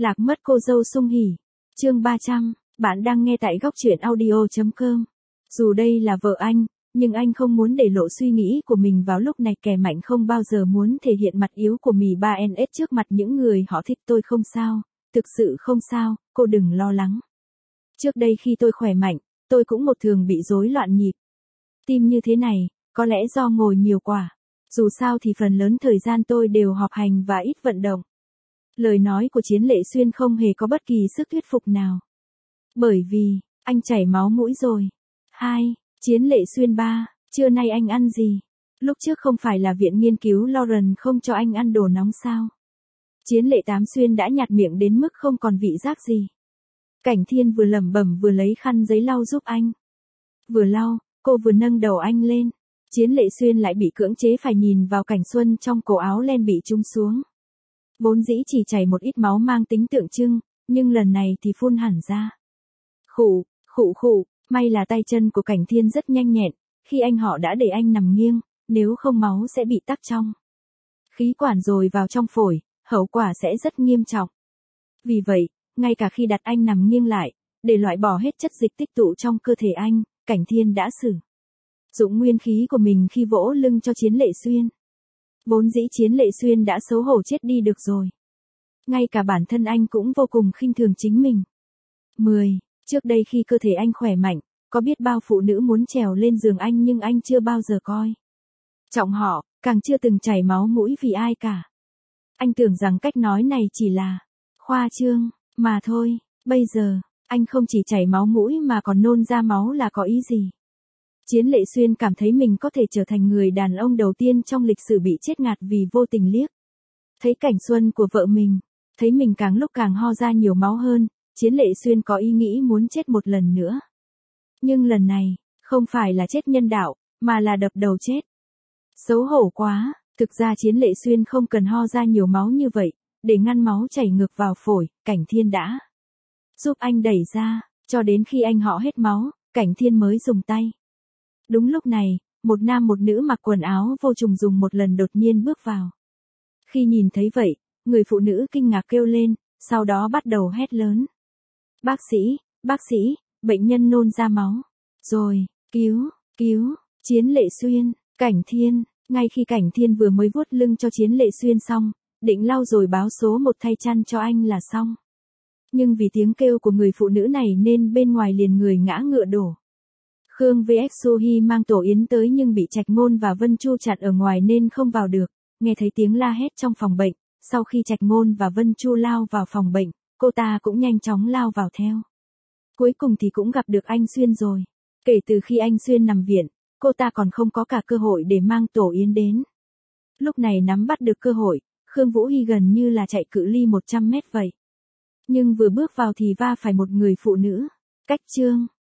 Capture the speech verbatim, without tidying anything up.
Lạc mất cô dâu Sung Hỉ. Chương ba trăm, bạn đang nghe tại góc truyện audio chấm com. Dù đây là vợ anh, nhưng anh không muốn để lộ suy nghĩ của mình vào lúc này. Kẻ mạnh không bao giờ muốn thể hiện mặt yếu của mì ba en ét trước mặt những người họ thích. Tôi không sao, thực sự không sao, cô đừng lo lắng. Trước đây khi tôi khỏe mạnh, tôi cũng một thường bị rối loạn nhịp tim như thế này, có lẽ do ngồi nhiều quá. Dù sao thì phần lớn thời gian tôi đều họp hành và ít vận động. Lời nói của Chiến Lệ Xuyên không hề có bất kỳ sức thuyết phục nào. Bởi vì, anh chảy máu mũi rồi. Hai, Chiến Lệ Xuyên ba, trưa nay anh ăn gì? Lúc trước không phải là viện nghiên cứu Lauren không cho anh ăn đồ nóng sao? Chiến Lệ Tám Xuyên đã nhạt miệng đến mức không còn vị giác gì. Cảnh Thiên vừa lẩm bẩm vừa lấy khăn giấy lau giúp anh. Vừa lau, cô vừa nâng đầu anh lên. Chiến Lệ Xuyên lại bị cưỡng chế phải nhìn vào Cảnh Xuân trong cổ áo len bị trúng xuống. Vốn dĩ chỉ chảy một ít máu mang tính tượng trưng, nhưng lần này thì phun hẳn ra. Khụ, khụ khụ, may là tay chân của Cảnh Thiên rất nhanh nhẹn, khi anh họ đã để anh nằm nghiêng, nếu không máu sẽ bị tắc trong khí quản rồi vào trong phổi, hậu quả sẽ rất nghiêm trọng. Vì vậy, ngay cả khi đặt anh nằm nghiêng lại, để loại bỏ hết chất dịch tích tụ trong cơ thể anh, Cảnh Thiên đã sử dụng nguyên khí của mình khi vỗ lưng cho Chiến Lệ Xuyên. Vốn dĩ Chiến Lệ Xuyên đã xấu hổ chết đi được rồi. Ngay cả bản thân anh cũng vô cùng khinh thường chính mình. mười. Trước đây khi cơ thể anh khỏe mạnh, có biết bao phụ nữ muốn trèo lên giường anh nhưng anh chưa bao giờ coi trọng họ, càng chưa từng chảy máu mũi vì ai cả. Anh tưởng rằng cách nói này chỉ là khoa trương, mà thôi. Bây giờ, anh không chỉ chảy máu mũi mà còn nôn ra máu là có ý gì? Chiến Lệ Xuyên cảm thấy mình có thể trở thành người đàn ông đầu tiên trong lịch sử bị chết ngạt vì vô tình liếc thấy Cảnh Xuân của vợ mình, thấy mình càng lúc càng ho ra nhiều máu hơn, Chiến Lệ Xuyên có ý nghĩ muốn chết một lần nữa. Nhưng lần này, không phải là chết nhân đạo, mà là đập đầu chết. Xấu hổ quá, thực ra Chiến Lệ Xuyên không cần ho ra nhiều máu như vậy, để ngăn máu chảy ngược vào phổi, Cảnh Thiên đã giúp anh đẩy ra, cho đến khi anh họ hết máu, Cảnh Thiên mới dùng tay. Đúng lúc này, một nam một nữ mặc quần áo vô trùng dùng một lần đột nhiên bước vào. Khi nhìn thấy vậy, người phụ nữ kinh ngạc kêu lên, sau đó bắt đầu hét lớn. Bác sĩ, bác sĩ, bệnh nhân nôn ra máu. Rồi, cứu, cứu, Chiến Lệ Xuyên, Cảnh Thiên. Ngay khi Cảnh Thiên vừa mới vuốt lưng cho Chiến Lệ Xuyên xong, định lau rồi báo số một thay chăn cho anh là xong. Nhưng vì tiếng kêu của người phụ nữ này nên bên ngoài liền người ngã ngựa đổ. Khương vs Suhi mang tổ yến tới nhưng bị Trạch Ngôn và Vân Chu chặn ở ngoài nên không vào được. Nghe thấy tiếng la hét trong phòng bệnh, sau khi Trạch Ngôn và Vân Chu lao vào phòng bệnh, cô ta cũng nhanh chóng lao vào theo. Cuối cùng thì cũng gặp được anh Xuyên rồi. Kể từ khi anh Xuyên nằm viện, cô ta còn không có cả cơ hội để mang tổ yến đến. Lúc này nắm bắt được cơ hội, Khương Vũ Hy gần như là chạy cự ly một trăm mét vậy. Nhưng vừa bước vào thì va phải một người phụ nữ. Cách chương,